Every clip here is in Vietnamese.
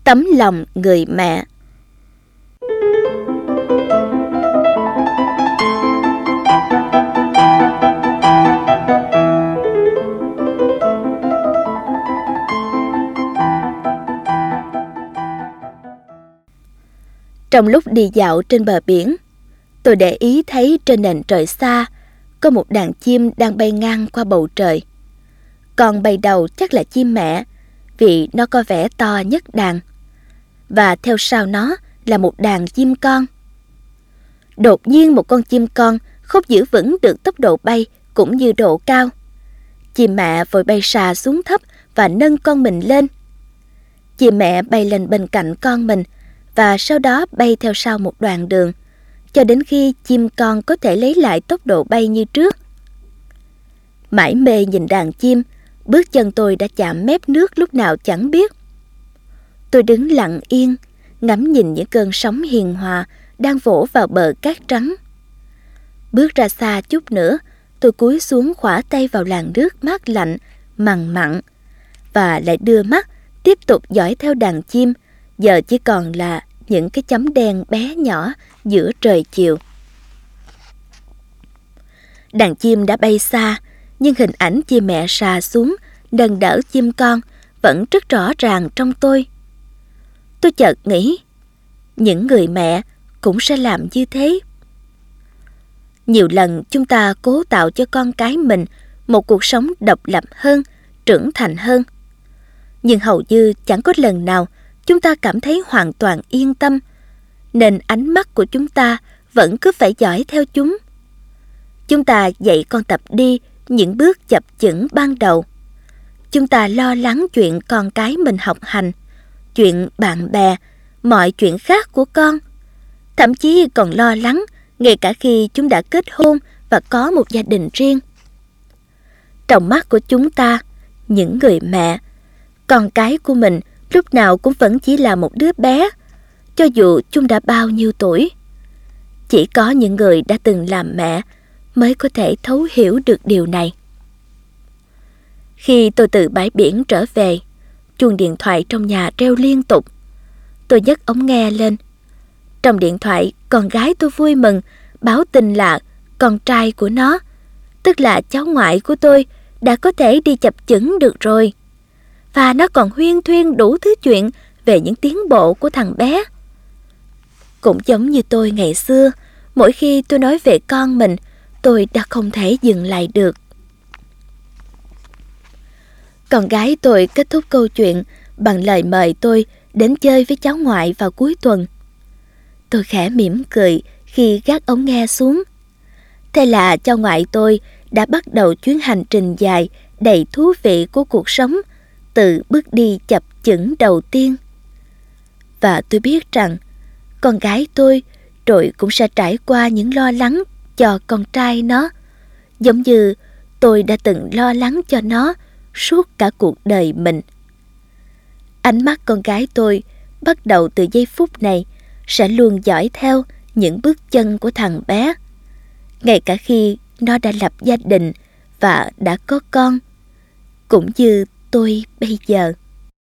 Tấm lòng người mẹ. Trong lúc đi dạo trên bờ biển, tôi để ý thấy trên nền trời xa có một đàn chim đang bay ngang qua bầu trời. Con bay đầu chắc là chim mẹ, vì nó có vẻ to nhất đàn. Và theo sau nó là một đàn chim con. Đột nhiên một con chim con không giữ vững được tốc độ bay cũng như độ cao. Chim mẹ vội bay xà xuống thấp và nâng con mình lên. Chim mẹ bay lên bên cạnh con mình và sau đó bay theo sau một đoạn đường, cho đến khi chim con có thể lấy lại tốc độ bay như trước. Mải mê nhìn đàn chim, bước chân tôi đã chạm mép nước lúc nào chẳng biết. Tôi đứng lặng yên, ngắm nhìn những cơn sóng hiền hòa đang vỗ vào bờ cát trắng. Bước ra xa chút nữa, tôi cúi xuống khỏa tay vào làn nước mát lạnh, mằn mặn, và lại đưa mắt tiếp tục dõi theo đàn chim, giờ chỉ còn là những cái chấm đen bé nhỏ giữa trời chiều. Đàn chim đã bay xa, nhưng hình ảnh chim mẹ xà xuống nâng đỡ chim con vẫn rất rõ ràng trong tôi. Tôi chợt nghĩ, những người mẹ cũng sẽ làm như thế. Nhiều lần chúng ta cố tạo cho con cái mình một cuộc sống độc lập hơn, trưởng thành hơn. Nhưng hầu như chẳng có lần nào chúng ta cảm thấy hoàn toàn yên tâm, nên ánh mắt của chúng ta vẫn cứ phải dõi theo chúng. Chúng ta dạy con tập đi những bước chập chững ban đầu. Chúng ta lo lắng chuyện con cái mình học hành, chuyện bạn bè, mọi chuyện khác của con. Thậm chí còn lo lắng ngay cả khi chúng đã kết hôn và có một gia đình riêng. Trong mắt của chúng ta, những người mẹ, con cái của mình lúc nào cũng vẫn chỉ là một đứa bé, cho dù chúng đã bao nhiêu tuổi. Chỉ có những người đã từng làm mẹ mới có thể thấu hiểu được điều này. Khi tôi từ bãi biển trở về, chuông điện thoại trong nhà reo liên tục. Tôi nhấc ống nghe lên. Trong điện thoại, con gái tôi vui mừng báo tin là con trai của nó, tức là cháu ngoại của tôi, đã có thể đi chập chững được rồi. Và nó còn huyên thuyên đủ thứ chuyện về những tiến bộ của thằng bé. Cũng giống như tôi ngày xưa, mỗi khi tôi nói về con mình, tôi đã không thể dừng lại được. Con gái tôi kết thúc câu chuyện bằng lời mời tôi đến chơi với cháu ngoại vào cuối tuần. Tôi khẽ mỉm cười khi gác ống nghe xuống. Thế là cháu ngoại tôi đã bắt đầu chuyến hành trình dài đầy thú vị của cuộc sống, từ bước đi chập chững đầu tiên. Và tôi biết rằng con gái tôi rồi cũng sẽ trải qua những lo lắng cho con trai nó, giống như tôi đã từng lo lắng cho nó suốt cả cuộc đời mình. Ánh mắt con gái tôi bắt đầu từ giây phút này sẽ luôn dõi theo những bước chân của thằng bé, ngay cả khi nó đã lập gia đình và đã có con, cũng như tôi bây giờ.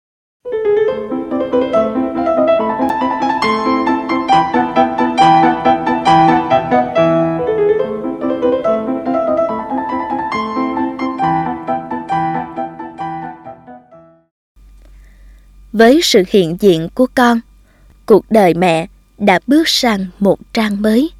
Với sự hiện diện của con, cuộc đời mẹ đã bước sang một trang mới.